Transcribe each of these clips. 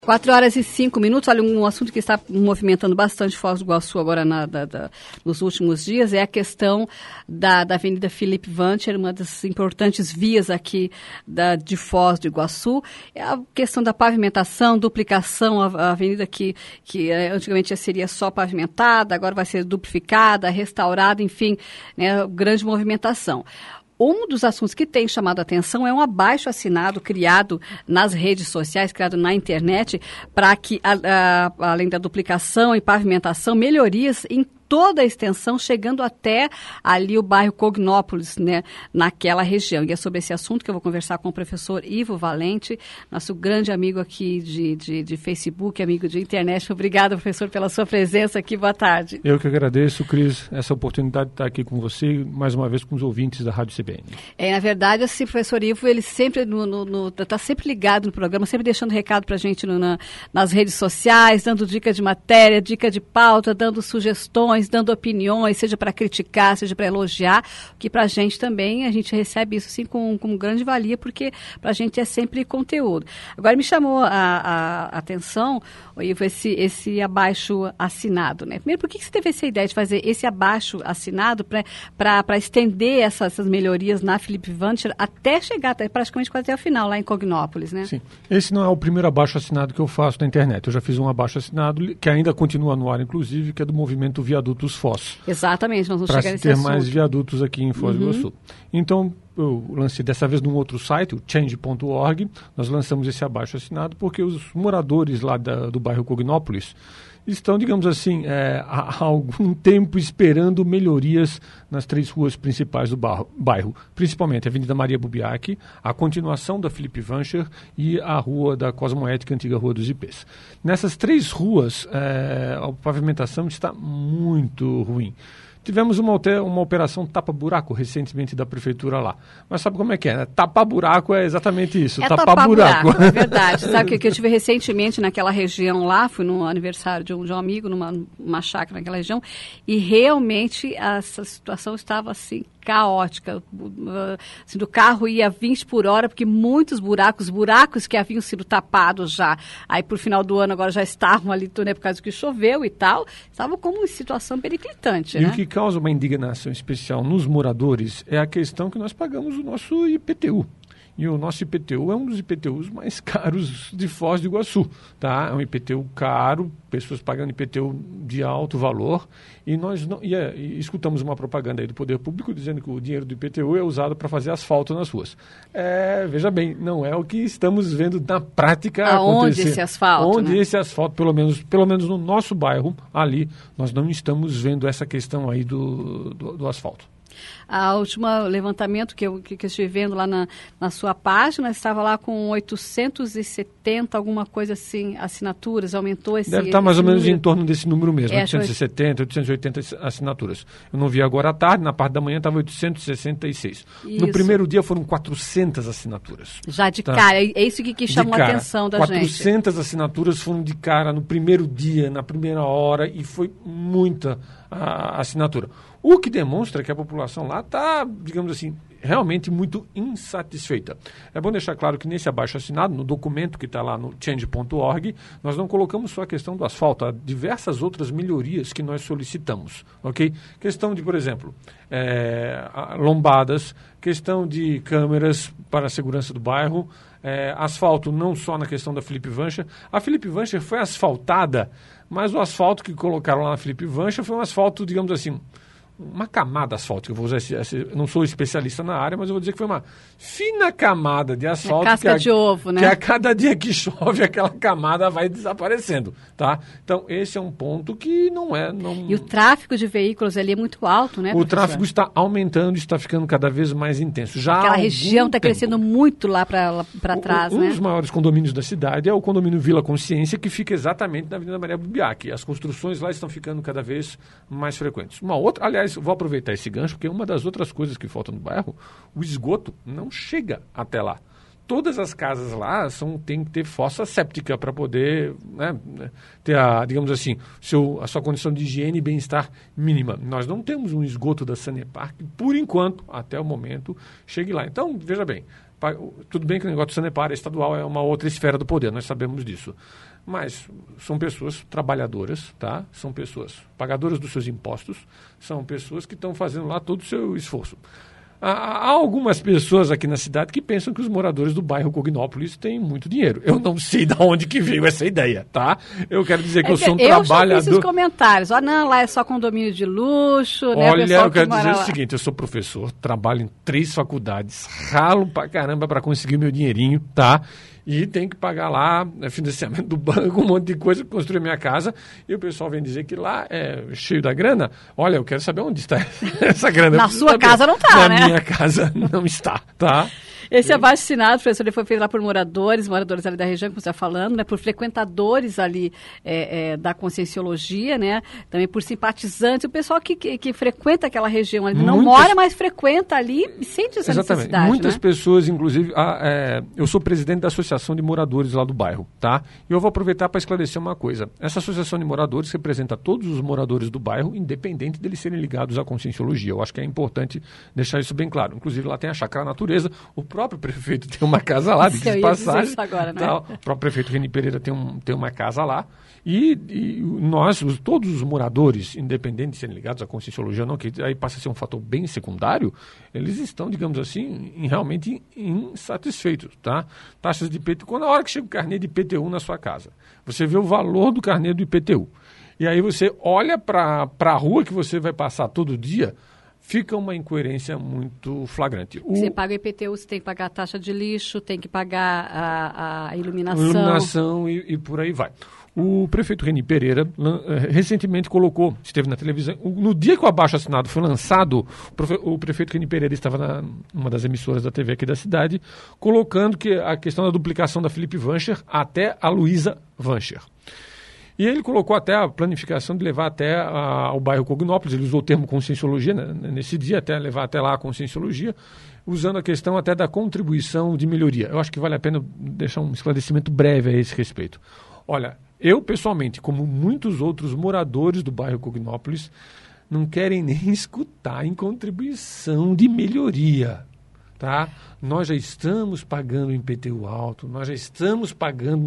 4h05. Olha, um assunto que está movimentando bastante Foz do Iguaçu agora nos últimos dias é a questão da Avenida Felipe Vancher, uma das importantes vias aqui de Foz do Iguaçu. É a questão da pavimentação, duplicação, a avenida que antigamente seria só pavimentada, agora vai ser duplificada, restaurada, enfim, né, grande movimentação. Um dos assuntos que tem chamado a atenção é um abaixo-assinado criado nas redes sociais, criado na internet, para que, além da duplicação e pavimentação, melhorias em toda a extensão, chegando até ali o bairro Cognópolis, né, naquela região. E é sobre esse assunto que eu vou conversar com o professor Ivo Valente, nosso grande amigo aqui de Facebook, amigo de internet. Obrigada, professor, pela sua presença aqui. Boa tarde. Eu que agradeço, Cris, essa oportunidade de estar aqui com você e, mais uma vez, com os ouvintes da Rádio CBN. Na verdade, assim, professor Ivo, ele sempre está sempre ligado no programa, sempre deixando recado para a gente nas redes sociais, dando dica de matéria, dica de pauta, dando sugestões, dando opiniões, seja para criticar, seja para elogiar, que para a gente também, a gente recebe isso assim com grande valia, porque para a gente é sempre conteúdo. Agora me chamou a atenção, Ivo, esse abaixo assinado, né? Primeiro, por que você teve essa ideia de fazer esse abaixo assinado para estender essas melhorias na Felipe Vancher até chegar praticamente quase até o final, lá em Cognópolis, né? Sim. Esse não é o primeiro abaixo assinado que eu faço na internet. Eu já fiz um abaixo assinado que ainda continua no ar, inclusive, que é do movimento Viadutos Foz. Exatamente, nós vamos chegar nesse assunto. assunto. Para ter mais viadutos aqui em Foz do Iguaçu. Então, eu lancei dessa vez num outro site, o change.org, nós lançamos esse abaixo assinado porque os moradores lá do bairro Cognópolis estão, digamos assim, há algum tempo esperando melhorias nas 3 ruas principais do bairro, principalmente a Avenida Maria Bubiaque, a continuação da Felipe Vancher e a Rua da Cosmoética, antiga Rua dos Ipês. Nessas 3 ruas, a pavimentação está muito ruim. Tivemos uma operação tapa-buraco recentemente da prefeitura lá. Mas sabe como é que é, né? Tapa-buraco é exatamente isso, tapa-buraco. É verdade. Sabe que eu tive recentemente naquela região lá, fui no aniversário de um amigo, numa chácara naquela região, e realmente essa situação estava assim, caótica. Assim, do carro ia a 20 por hora, porque muitos buracos que haviam sido tapados já, aí por final do ano agora já estavam ali, né, por causa que choveu e tal, estavam como em situação periclitante, né? E o que causa uma indignação especial nos moradores é a questão que nós pagamos o nosso IPTU. E o nosso IPTU é um dos IPTUs mais caros de Foz do Iguaçu, tá? É um IPTU caro, pessoas pagando IPTU de alto valor, e nós e escutamos uma propaganda aí do Poder Público dizendo que o dinheiro do IPTU é usado para fazer asfalto nas ruas. Veja bem, não é o que estamos vendo na prática acontecer. Esse asfalto, Onde né? esse asfalto, pelo menos no nosso bairro, ali, nós não estamos vendo essa questão aí do asfalto. A última levantamento que eu estive vendo lá na sua página estava lá com 870, alguma coisa assim, assinaturas, aumentou esse Deve estar mais ou menos número. em torno desse número mesmo, 870, 880 assinaturas. Eu não vi agora à tarde, na parte da manhã estava 866. Isso. No primeiro dia foram 400 assinaturas. Já de cara, é isso que chamou a atenção da 400 gente. assinaturas foram de cara no primeiro dia, na primeira hora, e foi muita assinatura. O que demonstra que a população lá está, digamos assim, realmente muito insatisfeita. É bom deixar claro que nesse abaixo-assinado, no documento que está lá no change.org, nós não colocamos só a questão do asfalto, há diversas outras melhorias que nós solicitamos, ok? Questão de, por exemplo, lombadas, questão de câmeras para a segurança do bairro, asfalto não só na questão da Felipe Vancher. A Felipe Vancher foi asfaltada, mas o asfalto que colocaram lá na Felipe Vancher foi um asfalto, digamos assim, uma camada asfáltica, eu vou usar eu não sou especialista na área, mas eu vou dizer que foi uma fina camada de asfalto. Casca de ovo, né? Que a cada dia que chove, aquela camada vai desaparecendo, tá? Então, esse é um ponto que não é... E o tráfego de veículos ali é muito alto, né, O tráfego está aumentando, está ficando cada vez mais intenso. Aquela região está crescendo muito lá para trás, né? Um dos maiores condomínios da cidade é o condomínio Vila Consciência, que fica exatamente na Avenida Maria Bubiaque. As construções lá estão ficando cada vez mais frequentes. Uma outra, aliás, vou aproveitar esse gancho, porque uma das outras coisas que faltam no bairro, o esgoto não chega até lá. Todas as casas lá têm que ter fossa séptica para poder, né, ter, digamos assim, a sua condição de higiene e bem-estar mínima. Nós não temos um esgoto da Sanepar que, por enquanto, até o momento, chegue lá. Então, veja bem, tudo bem que o negócio do Sanepar estadual é uma outra esfera do poder, nós sabemos disso. mas são pessoas trabalhadoras, tá? São pessoas pagadoras dos seus impostos, são pessoas que estão fazendo lá todo o seu esforço. Há algumas pessoas aqui na cidade que pensam que os moradores do bairro Cognópolis têm muito dinheiro. Eu não sei de onde que veio essa ideia, tá? Eu quero dizer que eu sou um trabalhador... Eu já fiz esses comentários. Não, lá é só condomínio de luxo, né? Olha, eu quero dizer o seguinte, eu sou professor, trabalho em 3 faculdades, ralo pra caramba para conseguir meu dinheirinho, tá? E tem que pagar lá financiamento do banco, um monte de coisa para construir minha casa. E o pessoal vem dizer que lá é cheio da grana. Olha, eu quero saber onde está essa grana. Na sua casa não está, né? Na minha casa não está, tá? Esse abaixo-assinado, professor, ele foi feito lá por moradores ali da região, que você está falando, né? Por frequentadores ali da Conscienciologia, né? Também por simpatizantes, o pessoal que frequenta aquela região ali, não mora, mas frequenta ali e sente essa necessidade. Muitas né? pessoas, inclusive, eu sou presidente da Associação de Moradores lá do bairro, tá? E eu vou aproveitar para esclarecer uma coisa. Essa Associação de Moradores representa todos os moradores do bairro, independente deles serem ligados à Conscienciologia. Eu acho que é importante deixar isso bem claro. Inclusive, lá tem a Chácara Natureza, o próprio prefeito tem uma casa lá, de passagem. Agora, né? Tá? O próprio prefeito Reni Pereira tem uma casa lá. E nós, todos os moradores, independente de serem ligados à Conscienciologia ou não, que aí passa a ser um fator bem secundário, eles estão, digamos assim, realmente insatisfeitos, tá? Taxas de IPTU, quando a hora que chega o carnê de IPTU na sua casa, você vê o valor do carnê do IPTU. E aí você olha para a rua que você vai passar todo dia, fica uma incoerência muito flagrante. Você paga IPTU, você tem que pagar a taxa de lixo, tem que pagar a iluminação. Iluminação e por aí vai. O prefeito Reni Pereira recentemente colocou, esteve na televisão, no dia que o abaixo-assinado foi lançado, o prefeito Reni Pereira estava numa das emissoras da TV aqui da cidade, colocando que a questão da duplicação da Felipe Vancher até a Luísa Vancher. E ele colocou até a planificação de levar até o bairro Cognópolis, ele usou o termo Conscienciologia, né, nesse dia, até levar até lá a Conscienciologia, usando a questão até da contribuição de melhoria. Eu acho que vale a pena deixar um esclarecimento breve a esse respeito. Olha, eu pessoalmente, como muitos outros moradores do bairro Cognópolis, não querem nem escutar em contribuição de melhoria. Tá? Nós já estamos pagando IPTU alto, nós já estamos pagando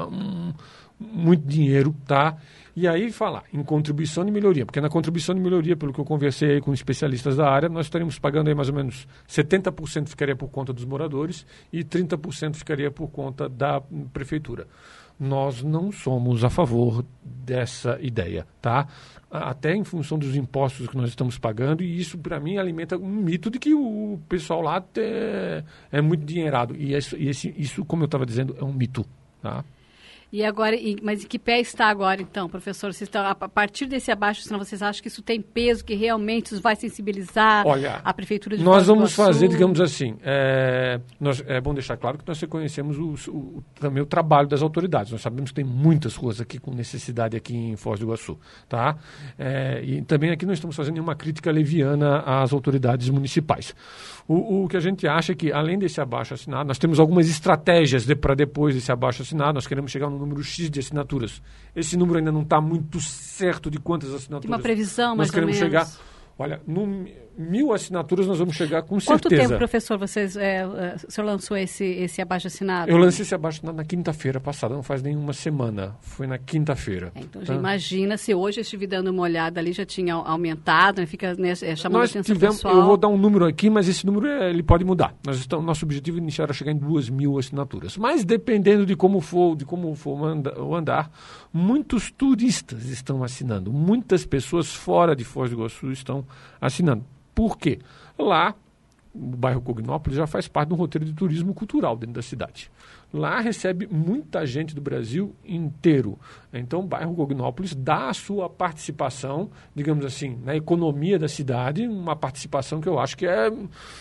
muito dinheiro, tá? E aí falar em contribuição de melhoria, porque na contribuição de melhoria, pelo que eu conversei aí com especialistas da área, nós estaríamos pagando aí mais ou menos 70% ficaria por conta dos moradores e 30% ficaria por conta da prefeitura. Nós não somos a favor dessa ideia, tá? Até em função dos impostos que nós estamos pagando, e isso, para mim, alimenta um mito de que o pessoal lá é muito dinheirado. E isso, como eu estava dizendo, é um mito, tá? E agora, mas em que pé está agora, então, professor? Vocês estão, a partir desse abaixo-assinado, vocês acham que isso tem peso, que realmente isso vai sensibilizar a prefeitura de Nós vamos fazer, digamos assim, é bom deixar claro que nós reconhecemos também o trabalho das autoridades. Nós sabemos que tem muitas ruas aqui com necessidade aqui em Foz do Iguaçu, tá? E também aqui não estamos fazendo nenhuma crítica leviana às autoridades municipais. O que a gente acha é que, além desse abaixo-assinado, nós temos algumas estratégias para depois desse abaixo-assinado, nós queremos chegar no número X de assinaturas. Esse número ainda não está muito certo de quantas assinaturas. Tem uma previsão, mais ou menos. Nós queremos chegar... Olha, no 1.000 assinaturas nós vamos chegar com certeza. Quanto tempo, professor, o senhor lançou esse abaixo-assinado? Eu lancei esse abaixo-assinado na quinta-feira passada, não faz nenhuma semana. Foi na quinta-feira. Então, já imagina, se hoje eu estive dando uma olhada ali, já tinha aumentado, fica chamando a atenção pessoal. Eu vou dar um número aqui, mas esse número ele pode mudar. Nosso objetivo inicial era chegar em 2.000 assinaturas. Mas dependendo de como for o andar, muitos turistas estão assinando. Muitas pessoas fora de Foz do Iguaçu estão assinando. Por quê? Lá, o bairro Cognópolis já faz parte de um roteiro de turismo cultural dentro da cidade. Lá recebe muita gente do Brasil inteiro. Então, o bairro Cognópolis dá a sua participação, digamos assim, na economia da cidade, uma participação que eu acho que é...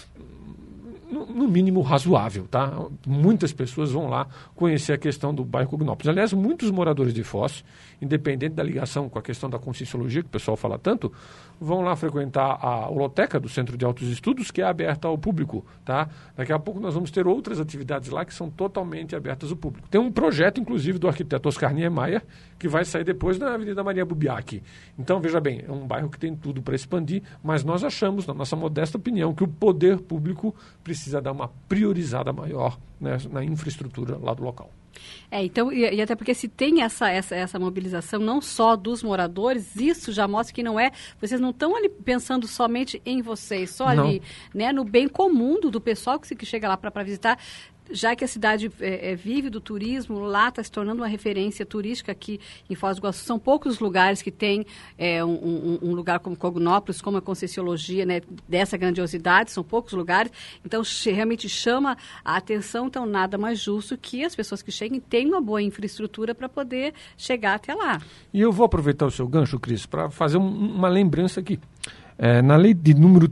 no mínimo razoável, tá? Muitas pessoas vão lá conhecer a questão do bairro Cognópolis. Aliás, muitos moradores de Foz, independente da ligação com a questão da Conscienciologia, que o pessoal fala tanto, vão lá frequentar a holoteca do Centro de Altos Estudos, que é aberta ao público, tá? Daqui a pouco nós vamos ter outras atividades lá que são totalmente abertas ao público. Tem um projeto, inclusive, do arquiteto Oscar Niemeyer, que vai sair depois na Avenida Maria Bubiaque. Então, veja bem, é um bairro que tem tudo para expandir, mas nós achamos, na nossa modesta opinião, que o poder público precisa dar uma priorizada maior, né, na infraestrutura lá do local. Então, e até porque se tem essa mobilização não só dos moradores, isso já mostra que vocês não estão ali pensando somente em vocês, só Não. ali, né, no bem comum do pessoal que chega lá para visitar. Já que a cidade vive do turismo, lá está se tornando uma referência turística aqui em Foz do Iguaçu. São poucos lugares que tem um lugar como Cognópolis, como a Conscienciologia, né, dessa grandiosidade, são poucos lugares. Então, realmente chama a atenção, então nada mais justo que as pessoas que cheguem tenham uma boa infraestrutura para poder chegar até lá. E eu vou aproveitar o seu gancho, Cris, para fazer uma lembrança aqui. Na lei de número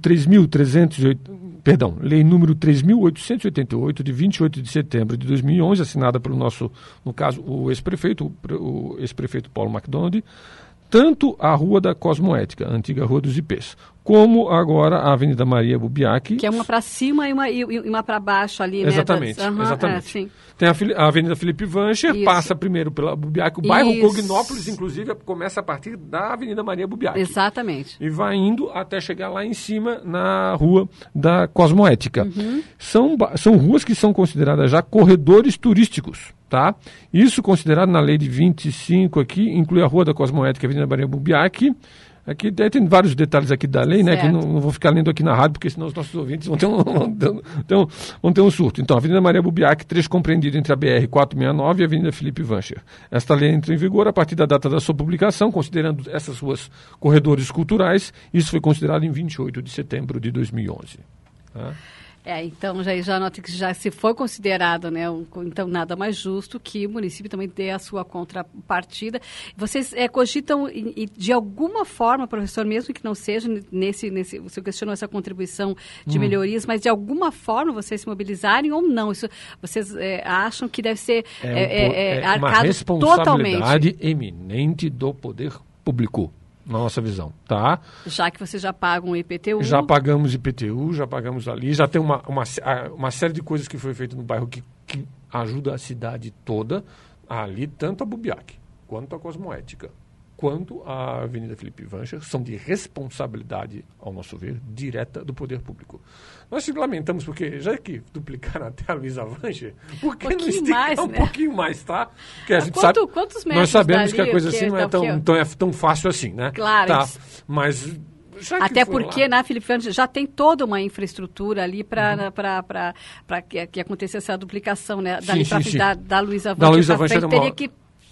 3.888, de 28 de setembro de 2011, assinada pelo no caso, o ex-prefeito Paulo McDonald, tanto a Rua da Cosmoética, a antiga Rua dos Ipês, como agora a Avenida Maria Bubiaque. Que é uma para cima e uma para baixo ali, né? Exatamente, exatamente. Sim. Tem a Avenida Felipe Vancher, passa primeiro pela Bubiaque, o bairro Cognópolis, inclusive, começa a partir da Avenida Maria Bubiaque. Exatamente. E vai indo até chegar lá em cima, na Rua da Cosmoética. Uhum. São ruas que são consideradas já corredores turísticos, tá? Isso considerado na lei de 25 aqui, inclui a Rua da Cosmoética e a Avenida Maria Bubiaque. Aqui tem vários detalhes aqui da lei, né? Que não vou ficar lendo aqui na rádio, porque senão os nossos ouvintes vão ter um surto. Então, a Avenida Maria Bubiaque, trecho compreendido entre a BR-469 e a Avenida Felipe Vancher. Esta lei entra em vigor a partir da data da sua publicação, considerando essas ruas corredores culturais. Isso foi considerado em 28 de setembro de 2011. Tá? Então já nota que já se foi considerado, né, então nada mais justo que o município também dê a sua contrapartida. Vocês cogitam de alguma forma, professor, mesmo que não seja você questionou essa contribuição de melhorias, mas de alguma forma vocês se mobilizarem ou não? Isso, vocês acham que deve ser arcado uma responsabilidade totalmente eminente do poder público. Na nossa visão, tá? Já que vocês já pagam o IPTU. Já pagamos IPTU, já pagamos ali, já tem uma série de coisas que foi feita no bairro que ajuda a cidade toda, ali, tanto a Bubiaque, quanto a Cosmoética, quanto a Avenida Felipe Vancher, são de responsabilidade, ao nosso ver, direta do poder público. Nós se lamentamos porque, já que duplicaram até a Luísa Vancher, por que não esticar um pouquinho mais, tá? Porque a gente sabe, quantos metros nós sabemos dali, que a coisa assim não é tão fácil assim, né? Claro. Tá, mas... Até porque na Felipe Vancher já tem toda uma infraestrutura ali para que acontecesse essa duplicação, né? Dali da Luísa Vancher teria que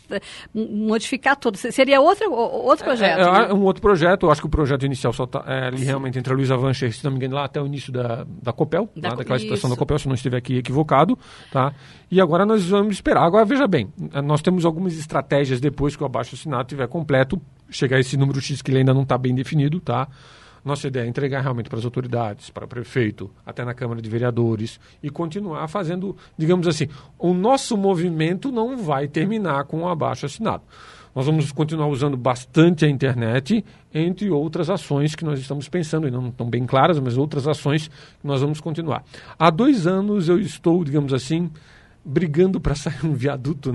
modificar tudo. Seria outro projeto. Né? Um outro projeto. Eu acho que o projeto inicial só está ali realmente entre a Luísa Vancher, se não me engano, lá até o início da Copel, daquela situação da Copel, se não estiver aqui equivocado. Tá? E agora nós vamos esperar. Agora, veja bem, nós temos algumas estratégias depois que o abaixo-assinado estiver completo, chegar a esse número X que ele ainda não está bem definido, tá? Nossa ideia é entregar realmente para as autoridades, para o prefeito, até na Câmara de Vereadores e continuar fazendo, digamos assim, o nosso movimento não vai terminar com o abaixo-assinado. Nós vamos continuar usando bastante a internet, entre outras ações que nós estamos pensando, e não estão bem claras, mas outras ações que nós vamos continuar. Há 2 anos eu estou, digamos assim, brigando para sair um viaduto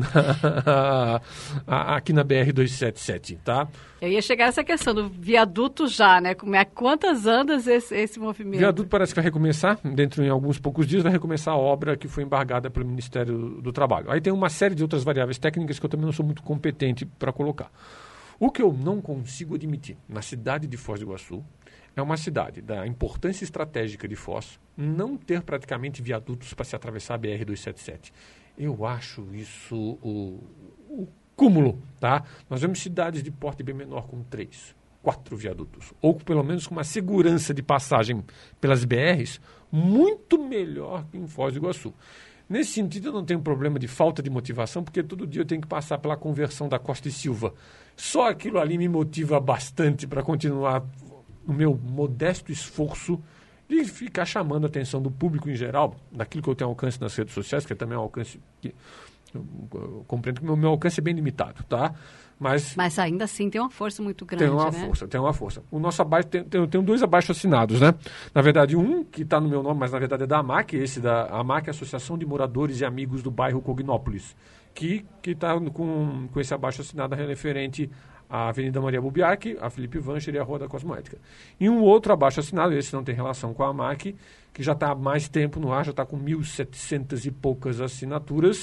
aqui na BR-277, tá? Eu ia chegar a essa questão do viaduto já, né? Quantas andas esse movimento? O viaduto parece que vai recomeçar, dentro de alguns poucos dias, vai recomeçar a obra que foi embargada pelo Ministério do Trabalho. Aí tem uma série de outras variáveis técnicas que eu também não sou muito competente para colocar. O que eu não consigo admitir na cidade de Foz do Iguaçu é uma cidade da importância estratégica de Foz não ter praticamente viadutos para se atravessar a BR-277. Eu acho isso o cúmulo, tá? Nós vemos cidades de porte bem menor com 3, 4 viadutos, ou pelo menos com uma segurança de passagem pelas BRs muito melhor que em Foz do Iguaçu. Nesse sentido, eu não tenho problema de falta de motivação, porque todo dia eu tenho que passar pela conversão da Costa e Silva. Só aquilo ali me motiva bastante para continuar no meu modesto esforço de ficar chamando a atenção do público em geral, daquilo que eu tenho alcance nas redes sociais, que é também um alcance que eu compreendo que o meu alcance é bem limitado, tá? Mas ainda assim tem uma força muito grande, Tem uma força. O nosso abaixo, tem 2 abaixo-assinados, né? Na verdade, um que está no meu nome, mas na verdade é da AMAC, a AMAC, Associação de Moradores e Amigos do Bairro Cognópolis, que está com esse abaixo-assinado referente a Avenida Maria Bubiaque, a Felipe Vancher e a Rua da Cosmoética. E um outro abaixo-assinado, esse não tem relação com a AMAC, que já está há mais tempo no ar, já está com 1.700 e poucas assinaturas,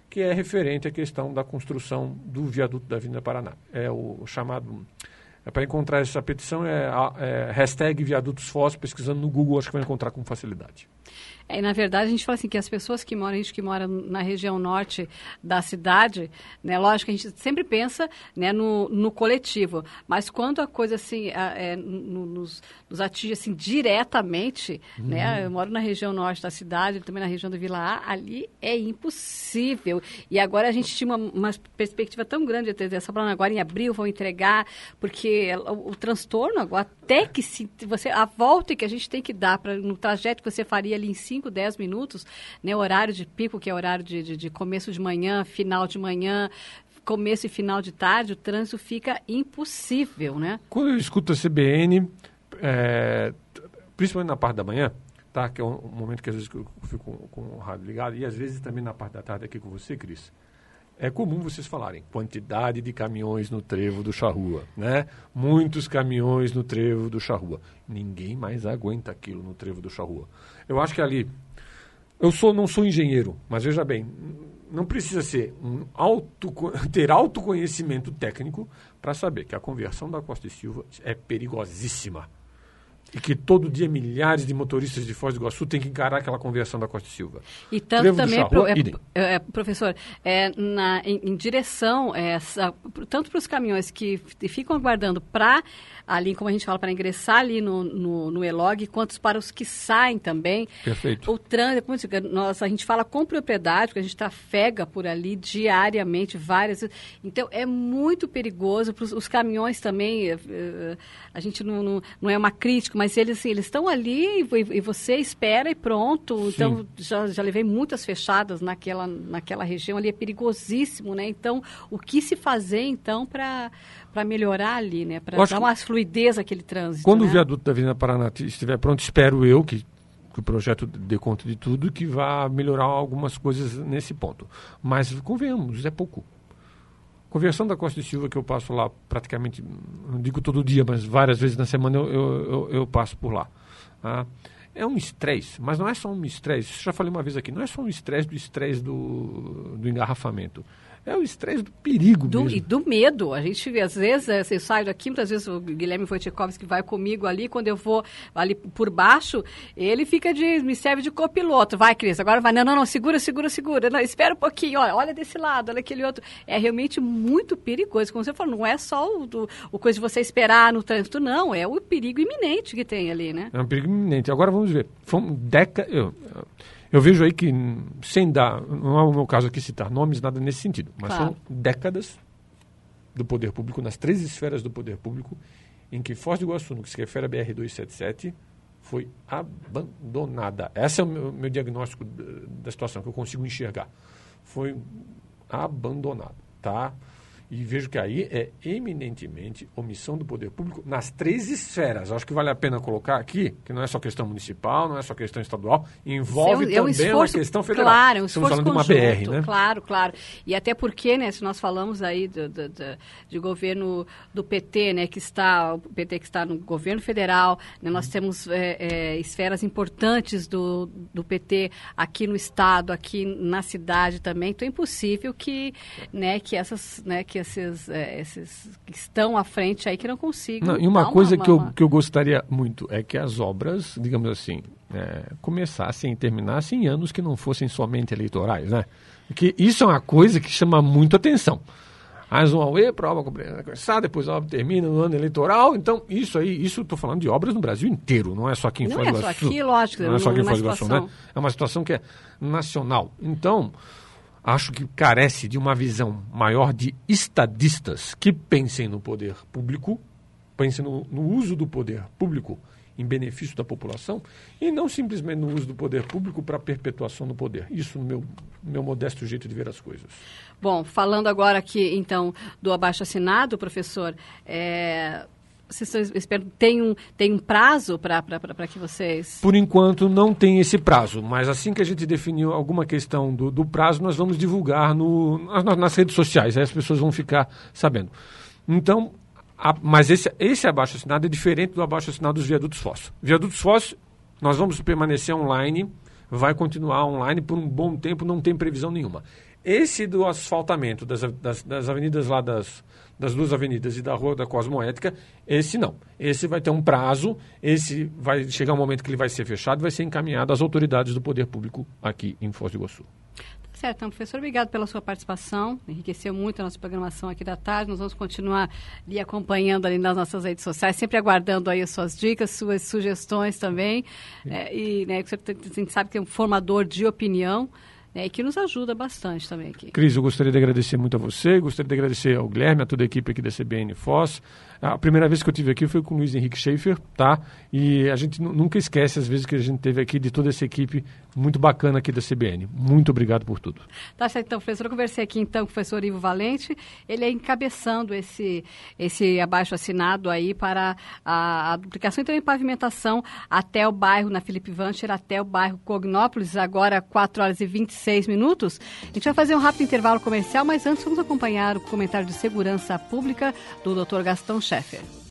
que é referente à questão da construção do viaduto da Avenida Paraná. É o chamado... para encontrar essa petição é hashtag viadutos Foz, pesquisando no Google, acho que vai encontrar com facilidade. E, na verdade, a gente fala assim que as pessoas que moram, a gente que mora na região norte da cidade, né, lógico que a gente sempre pensa, né, no coletivo, mas quando a coisa assim nos atinge assim, diretamente, né, eu moro na região norte da cidade, também na região do Vila A, ali é impossível. E agora a gente tinha uma perspectiva tão grande, essa falando agora em abril vão entregar, porque o transtorno agora, até que a volta que a gente tem que dar no trajeto que você faria ali em 5, 10 minutos, né, horário de pico, que é horário de começo de manhã, final de manhã, começo e final de tarde, o trânsito fica impossível, né? Quando eu escuto a CBN, principalmente na parte da manhã, tá, que é um momento que às vezes eu fico com o rádio ligado, e às vezes também na parte da tarde aqui com você, Cris, é comum vocês falarem quantidade de caminhões no trevo do Charrua, né? Muitos caminhões no trevo do Charrua. Ninguém mais aguenta aquilo no trevo do Charrua. Eu acho que ali... não sou engenheiro, mas veja bem, não precisa ter autoconhecimento técnico para saber que a conversão da Costa e Silva é perigosíssima. E que todo dia milhares de motoristas de Foz do Iguaçu têm que encarar aquela conversão da Costa e Silva. E tanto também, professor, em direção, tanto para os caminhões que ficam aguardando para, ali, como a gente fala, para ingressar ali no ELOG, quanto para os que saem também. Perfeito. O trânsito, a gente fala com propriedade, porque a gente trafega por ali diariamente, várias vezes. Então, é muito perigoso. Os caminhões também, a gente não é uma crítica, mas eles estão ali e você espera e pronto. Sim. Então, já levei muitas fechadas naquela região ali, é perigosíssimo, né? Então, o que se fazer, então, para melhorar ali, né? Para dar uma fluidez àquele trânsito. Quando né? o viaduto da Avenida Paraná estiver pronto, espero eu que o projeto dê conta de tudo e que vá melhorar algumas coisas nesse ponto. Mas, convenhamos, é pouco. Conversão da Costa e Silva, que eu passo lá praticamente, não digo todo dia, mas várias vezes na semana eu passo por lá. Tá? É um estresse, mas não é só um estresse, já falei uma vez aqui, não é só um estresse do engarrafamento. É o estresse do perigo mesmo. E do medo. A gente vê, às vezes, eu saio daqui, muitas vezes o Guilherme Wojciechowski vai comigo ali, quando eu vou ali por baixo, ele me serve de copiloto. Vai, Cris, agora vai. Não, segura. Não, espera um pouquinho, olha desse lado, olha aquele outro. É realmente muito perigoso. Como você falou, não é só o coisa de você esperar no trânsito, não. É o perigo iminente que tem ali, né? É um perigo iminente. Agora vamos ver. Eu vejo aí que, sem dar, não é o meu caso aqui citar nomes, nada nesse sentido, mas São décadas do poder público, nas 3 esferas do poder público, em que Foz do Iguaçu, no que se refere a BR-277, foi abandonada. Esse é o meu diagnóstico da situação, que eu consigo enxergar. Foi abandonado, tá? E vejo que aí é eminentemente omissão do poder público nas 3 esferas. Acho que vale a pena colocar aqui, que não é só questão municipal, não é só questão estadual, envolve também uma questão federal. Claro, um esforço Estamos falando conjunto, de uma BR, né? Claro. E até porque, né, se nós falamos aí de governo do PT, né, o PT que está no governo federal, né, nós temos esferas importantes do PT aqui no estado, aqui na cidade também. Então é impossível que esses que estão à frente aí que não consigam. E uma coisa que eu gostaria muito é que as obras, digamos assim, começassem e terminassem em anos que não fossem somente eleitorais, né? Porque isso é uma coisa que chama muito atenção. Mais uma UE para a obra começar, depois a obra termina no ano eleitoral. Então, isso estou falando de obras no Brasil inteiro, não é só aqui em Foz do Iguaçu. Não é só aqui, lógico. Não é só aqui em Foz do Iguaçu, né? É uma situação que é nacional. Então, acho que carece de uma visão maior de estadistas que pensem no poder público, pensem no uso do poder público em benefício da população e não simplesmente no uso do poder público para a perpetuação do poder. Isso no meu modesto jeito de ver as coisas. Bom, falando agora aqui, então, do abaixo-assinado, professor, vocês tem um prazo para que vocês... Por enquanto não tem esse prazo, mas assim que a gente definiu alguma questão do prazo, nós vamos divulgar nas redes sociais, aí as pessoas vão ficar sabendo. Então, mas esse abaixo-assinado é diferente do abaixo-assinado dos viadutos Foz. Viadutos Foz, nós vamos permanecer online, vai continuar online por um bom tempo, não tem previsão nenhuma. Esse do asfaltamento das avenidas lá das 2 avenidas e da Rua da Cosmoética, esse não. Esse vai ter um prazo, esse vai chegar um momento que ele vai ser fechado e vai ser encaminhado às autoridades do poder público aqui em Foz do Iguaçu. Certo, então, professor, obrigado pela sua participação, enriqueceu muito a nossa programação aqui da tarde, nós vamos continuar lhe acompanhando ali nas nossas redes sociais, sempre aguardando aí as suas dicas, suas sugestões também, e né, a gente sabe que é um formador de opinião, e que nos ajuda bastante também aqui. Cris, eu gostaria de agradecer muito a você, gostaria de agradecer ao Guilherme, a toda a equipe aqui da CBN Foz. A primeira vez que eu estive aqui foi com o Luiz Henrique Schaefer, tá? E a gente nunca esquece as vezes que a gente teve aqui de toda essa equipe muito bacana aqui da CBN. Muito obrigado por tudo. Tá certo, então, professor. Eu conversei aqui então com o professor Ivo Valente, ele é encabeçando esse abaixo-assinado aí para a duplicação e também pavimentação até o bairro, na Felipe Vancher, até o bairro Cognópolis, agora 4h26. A gente vai fazer um rápido intervalo comercial, mas antes vamos acompanhar o comentário de segurança pública do Dr. Gastão Scheffer.